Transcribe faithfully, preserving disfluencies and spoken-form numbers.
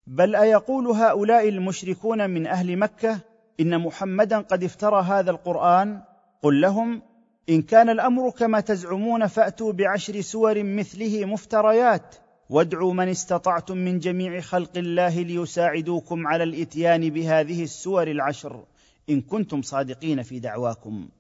بل أيقول هؤلاء المشركون من أهل مكة إن محمدا قد افترى هذا القرآن؟ قل لهم: إن كان الأمر كما تزعمون فأتوا بعشر سور مثله مفتريات، وادعوا من استطعتم من جميع خلق الله ليساعدوكم على الإتيان بهذه السور العشر إن كنتم صادقين في دعواكم.